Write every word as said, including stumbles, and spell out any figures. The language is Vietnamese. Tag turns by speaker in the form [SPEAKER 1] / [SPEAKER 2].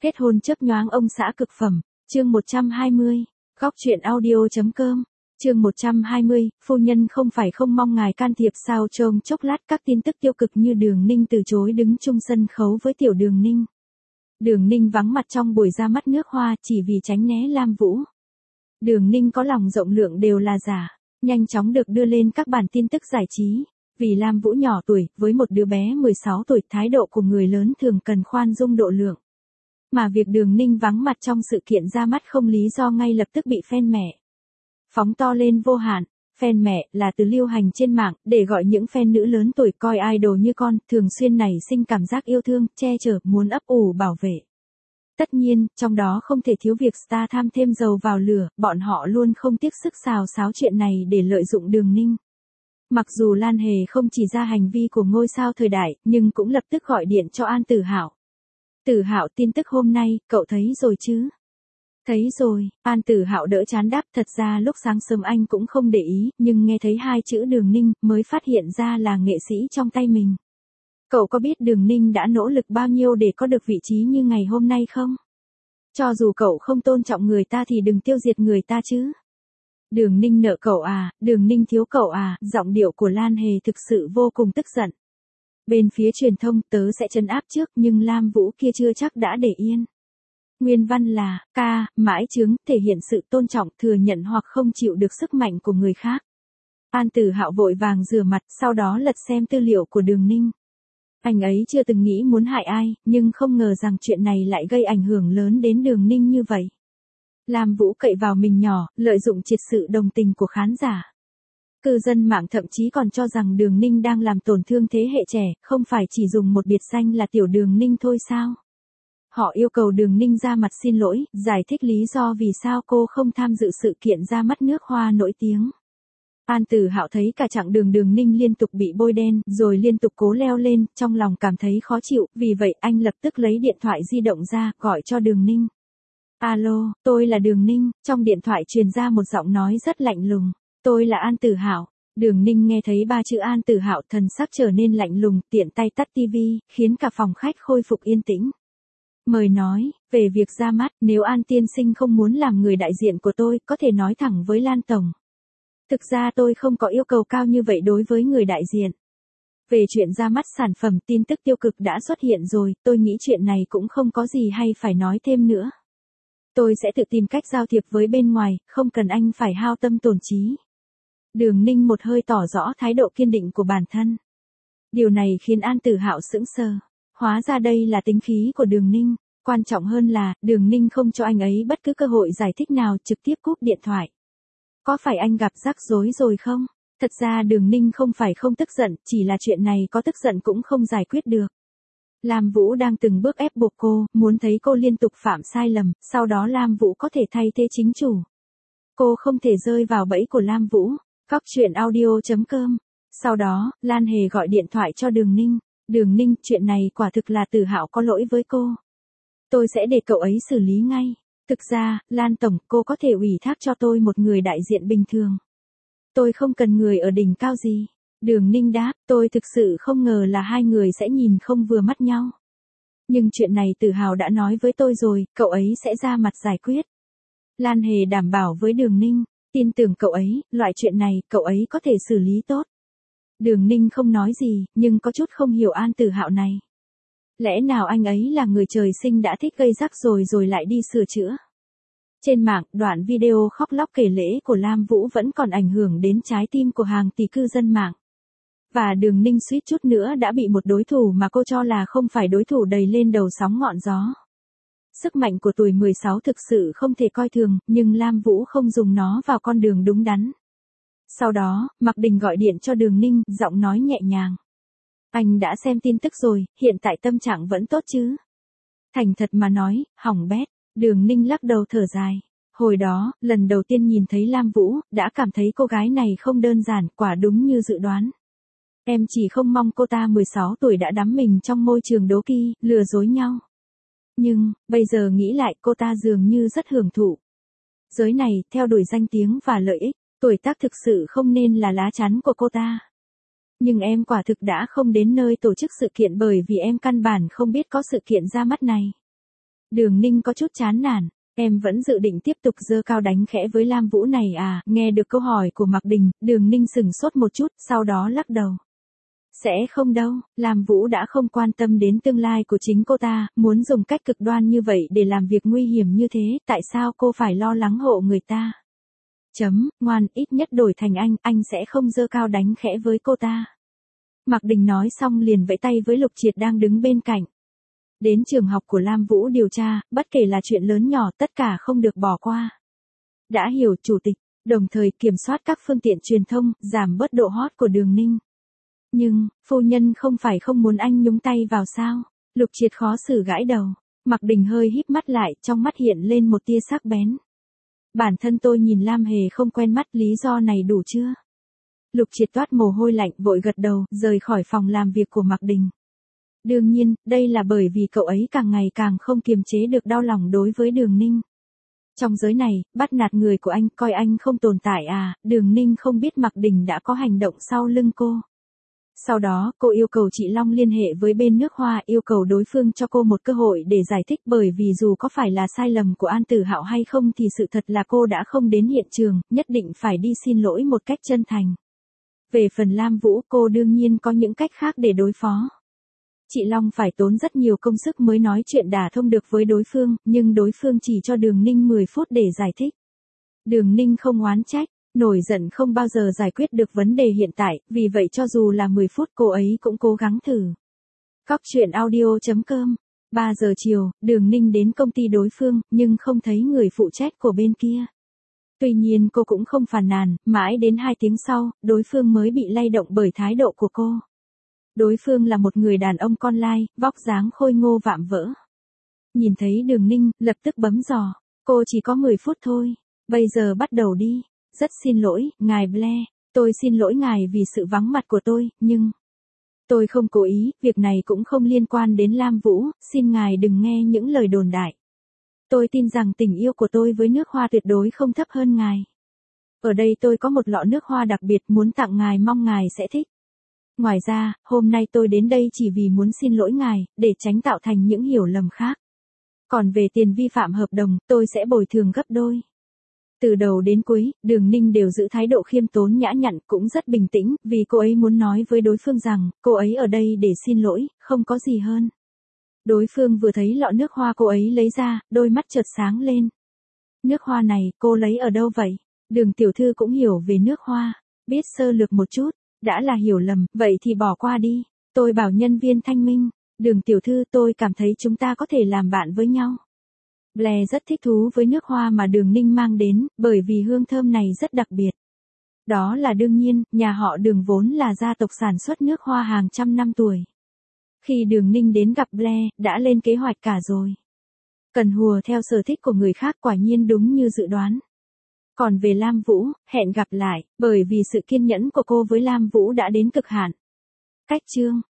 [SPEAKER 1] Kết hôn chớp nhoáng ông xã cực phẩm, chương một trăm hai mươi, góc truyện audio.com, chương một trăm hai mươi, phu nhân không phải không mong ngài can thiệp sao trông chốc lát các tin tức tiêu cực như Đường Ninh từ chối đứng chung sân khấu với tiểu Đường Ninh. Đường Ninh vắng mặt trong buổi ra mắt nước hoa chỉ vì tránh né Lam Vũ. Đường Ninh có lòng rộng lượng đều là giả, nhanh chóng được đưa lên các bản tin tức giải trí. Vì Lam Vũ nhỏ tuổi, với một đứa bé mười sáu tuổi, thái độ của người lớn thường cần khoan dung độ lượng. Mà việc Đường Ninh vắng mặt trong sự kiện ra mắt không lý do ngay lập tức bị fan mẹ phóng to lên vô hạn. Fan mẹ là từ lưu hành trên mạng để gọi những fan nữ lớn tuổi coi idol như con, thường xuyên nảy sinh cảm giác yêu thương, che chở, muốn ấp ủ bảo vệ. Tất nhiên, trong đó không thể thiếu việc star tham thêm dầu vào lửa, bọn họ luôn không tiếc sức xào xáo chuyện này để lợi dụng Đường Ninh. Mặc dù Lan Hề không chỉ ra hành vi của ngôi sao thời đại, nhưng cũng lập tức gọi điện cho An Tử Hạo. Tử Hạo, tin tức hôm nay, cậu thấy rồi chứ? Thấy rồi, An Tử Hạo đỡ chán đáp, thật ra lúc sáng sớm anh cũng không để ý, nhưng nghe thấy hai chữ Đường Ninh, mới phát hiện ra là nghệ sĩ trong tay mình. Cậu có biết Đường Ninh đã nỗ lực bao nhiêu để có được vị trí như ngày hôm nay không? Cho dù cậu không tôn trọng người ta thì đừng tiêu diệt người ta chứ. Đường Ninh nợ cậu à, Đường Ninh thiếu cậu à, giọng điệu của Lan Hề thực sự vô cùng tức giận. Bên phía truyền thông tớ sẽ trấn áp trước nhưng Lam Vũ kia chưa chắc đã để yên. Nguyên văn là, ca, mãi chứng, thể hiện sự tôn trọng, thừa nhận hoặc không chịu được sức mạnh của người khác. An Tử Hạo vội vàng rửa mặt, sau đó lật xem tư liệu của Đường Ninh. Anh ấy chưa từng nghĩ muốn hại ai, nhưng không ngờ rằng chuyện này lại gây ảnh hưởng lớn đến Đường Ninh như vậy. Lam Vũ cậy vào mình nhỏ, lợi dụng triệt sự đồng tình của khán giả. Cư dân mạng thậm chí còn cho rằng Đường Ninh đang làm tổn thương thế hệ trẻ, không phải chỉ dùng một biệt danh là tiểu Đường Ninh thôi sao? Họ yêu cầu Đường Ninh ra mặt xin lỗi, giải thích lý do vì sao cô không tham dự sự kiện ra mắt nước hoa nổi tiếng. An Tử Hạo thấy cả chặng đường Đường Ninh liên tục bị bôi đen, rồi liên tục cố leo lên, trong lòng cảm thấy khó chịu, vì vậy anh lập tức lấy điện thoại di động ra, gọi cho Đường Ninh. Alo, tôi là Đường Ninh, trong điện thoại truyền ra một giọng nói rất lạnh lùng. Tôi là An Tử Hạo. Đường Ninh nghe thấy ba chữ An Tử Hạo, thần sắc trở nên lạnh lùng, tiện tay tắt tivi, khiến cả phòng khách khôi phục yên tĩnh. Mời nói, về việc ra mắt, nếu An tiên sinh không muốn làm người đại diện của tôi, có thể nói thẳng với Lan tổng. Thực ra tôi không có yêu cầu cao như vậy đối với người đại diện. Về chuyện ra mắt sản phẩm, tin tức tiêu cực đã xuất hiện rồi, tôi nghĩ chuyện này cũng không có gì hay phải nói thêm nữa. Tôi sẽ tự tìm cách giao thiệp với bên ngoài, không cần anh phải hao tâm tổn trí. Đường Ninh một hơi tỏ rõ thái độ kiên định của bản thân. Điều này khiến An Tử Hạo sững sờ. Hóa ra đây là tính khí của Đường Ninh. Quan trọng hơn là, Đường Ninh không cho anh ấy bất cứ cơ hội giải thích nào, trực tiếp cúp điện thoại. Có phải anh gặp rắc rối rồi không? Thật ra Đường Ninh không phải không tức giận, chỉ là chuyện này có tức giận cũng không giải quyết được. Lam Vũ đang từng bước ép buộc cô, muốn thấy cô liên tục phạm sai lầm, sau đó Lam Vũ có thể thay thế chính chủ. Cô không thể rơi vào bẫy của Lam Vũ. Góc truyện audio.com. Sau đó, Lan Hề gọi điện thoại cho Đường Ninh. Đường Ninh, chuyện này quả thực là Tử Hạo có lỗi với cô. Tôi sẽ để cậu ấy xử lý ngay. Thực ra, Lan tổng, cô có thể ủy thác cho tôi một người đại diện bình thường. Tôi không cần người ở đỉnh cao gì. Đường Ninh đáp, tôi thực sự không ngờ là hai người sẽ nhìn không vừa mắt nhau. Nhưng chuyện này Tử Hạo đã nói với tôi rồi, cậu ấy sẽ ra mặt giải quyết. Lan Hề đảm bảo với Đường Ninh, tin tưởng cậu ấy, loại chuyện này, cậu ấy có thể xử lý tốt. Đường Ninh không nói gì, nhưng có chút không hiểu An Tử Hạo này. Lẽ nào anh ấy là người trời sinh đã thích gây rắc rồi rồi lại đi sửa chữa? Trên mạng, đoạn video khóc lóc kể lễ của Lam Vũ vẫn còn ảnh hưởng đến trái tim của hàng tỷ cư dân mạng. Và Đường Ninh suýt chút nữa đã bị một đối thủ mà cô cho là không phải đối thủ đẩy lên đầu sóng ngọn gió. Sức mạnh của tuổi mười sáu thực sự không thể coi thường, nhưng Lam Vũ không dùng nó vào con đường đúng đắn. Sau đó, Mạc Đình gọi điện cho Đường Ninh, giọng nói nhẹ nhàng. Anh đã xem tin tức rồi, hiện tại tâm trạng vẫn tốt chứ? Thành thật mà nói, hỏng bét. Đường Ninh lắc đầu thở dài. Hồi đó, lần đầu tiên nhìn thấy Lam Vũ, đã cảm thấy cô gái này không đơn giản, quả đúng như dự đoán. Em chỉ không mong cô ta mười sáu tuổi đã đắm mình trong môi trường đố kỵ, lừa dối nhau. Nhưng, bây giờ nghĩ lại cô ta dường như rất hưởng thụ. Giới này, theo đuổi danh tiếng và lợi ích, tuổi tác thực sự không nên là lá chắn của cô ta. Nhưng em quả thực đã không đến nơi tổ chức sự kiện bởi vì em căn bản không biết có sự kiện ra mắt này. Đường Ninh có chút chán nản, em vẫn dự định tiếp tục giơ cao đánh khẽ với Lam Vũ này à, nghe được câu hỏi của Mạc Đình, Đường Ninh sửng sốt một chút, sau đó lắc đầu. Sẽ không đâu, Lam Vũ đã không quan tâm đến tương lai của chính cô ta, muốn dùng cách cực đoan như vậy để làm việc nguy hiểm như thế, tại sao cô phải lo lắng hộ người ta? Chấm, ngoan, ít nhất đổi thành anh, anh sẽ không giơ cao đánh khẽ với cô ta. Mạc Đình nói xong liền vẫy tay với Lục Triệt đang đứng bên cạnh. Đến trường học của Lam Vũ điều tra, bất kể là chuyện lớn nhỏ tất cả không được bỏ qua. Đã hiểu chủ tịch, đồng thời kiểm soát các phương tiện truyền thông, giảm bớt độ hot của Đường Ninh. Nhưng, phu nhân không phải không muốn anh nhúng tay vào sao? Lục Triệt khó xử gãi đầu. Mạc Đình hơi híp mắt lại, trong mắt hiện lên một tia sắc bén. Bản thân tôi nhìn Lam Hề không quen mắt, lý do này đủ chưa? Lục Triệt toát mồ hôi lạnh, vội gật đầu, rời khỏi phòng làm việc của Mạc Đình. Đương nhiên, đây là bởi vì cậu ấy càng ngày càng không kiềm chế được đau lòng đối với Đường Ninh. Trong giới này, bắt nạt người của anh, coi anh không tồn tại à, Đường Ninh không biết Mạc Đình đã có hành động sau lưng cô. Sau đó, cô yêu cầu chị Long liên hệ với bên nước Hoa, yêu cầu đối phương cho cô một cơ hội để giải thích, bởi vì dù có phải là sai lầm của An Tử Hạo hay không thì sự thật là cô đã không đến hiện trường, nhất định phải đi xin lỗi một cách chân thành. Về phần Lam Vũ, cô đương nhiên có những cách khác để đối phó. Chị Long phải tốn rất nhiều công sức mới nói chuyện đả thông được với đối phương, nhưng đối phương chỉ cho Đường Ninh mười phút để giải thích. Đường Ninh không oán trách. Nổi giận không bao giờ giải quyết được vấn đề hiện tại, vì vậy cho dù là mười phút cô ấy cũng cố gắng thử. Góc truyện audio chấm com. ba giờ chiều, Đường Ninh đến công ty đối phương, nhưng không thấy người phụ trách của bên kia. Tuy nhiên cô cũng không phàn nàn, mãi đến hai tiếng sau, đối phương mới bị lay động bởi thái độ của cô. Đối phương là một người đàn ông con lai, vóc dáng khôi ngô vạm vỡ. Nhìn thấy Đường Ninh, lập tức bấm giò. Cô chỉ có mười phút thôi. Bây giờ bắt đầu đi. Rất xin lỗi, ngài Blair. Tôi xin lỗi ngài vì sự vắng mặt của tôi, nhưng... Tôi không cố ý, việc này cũng không liên quan đến Lam Vũ, xin ngài đừng nghe những lời đồn đại. Tôi tin rằng tình yêu của tôi với nước Hoa tuyệt đối không thấp hơn ngài. Ở đây tôi có một lọ nước hoa đặc biệt muốn tặng ngài, mong ngài sẽ thích. Ngoài ra, hôm nay tôi đến đây chỉ vì muốn xin lỗi ngài, để tránh tạo thành những hiểu lầm khác. Còn về tiền vi phạm hợp đồng, tôi sẽ bồi thường gấp đôi. Từ đầu đến cuối, Đường Ninh đều giữ thái độ khiêm tốn nhã nhặn, cũng rất bình tĩnh, vì cô ấy muốn nói với đối phương rằng, cô ấy ở đây để xin lỗi, không có gì hơn. Đối phương vừa thấy lọ nước hoa cô ấy lấy ra, đôi mắt chợt sáng lên. Nước hoa này, cô lấy ở đâu vậy? Đường tiểu thư cũng hiểu về nước hoa, biết sơ lược một chút, đã là hiểu lầm, vậy thì bỏ qua đi. Tôi bảo nhân viên thanh minh, Đường tiểu thư, tôi cảm thấy chúng ta có thể làm bạn với nhau. Blair rất thích thú với nước hoa mà Đường Ninh mang đến, bởi vì hương thơm này rất đặc biệt. Đó là đương nhiên, nhà họ Đường vốn là gia tộc sản xuất nước hoa hàng trăm năm tuổi. Khi Đường Ninh đến gặp Blair, đã lên kế hoạch cả rồi. Cần hùa theo sở thích của người khác, quả nhiên đúng như dự đoán. Còn về Lam Vũ, hẹn gặp lại, bởi vì sự kiên nhẫn của cô với Lam Vũ đã đến cực hạn. Cách chương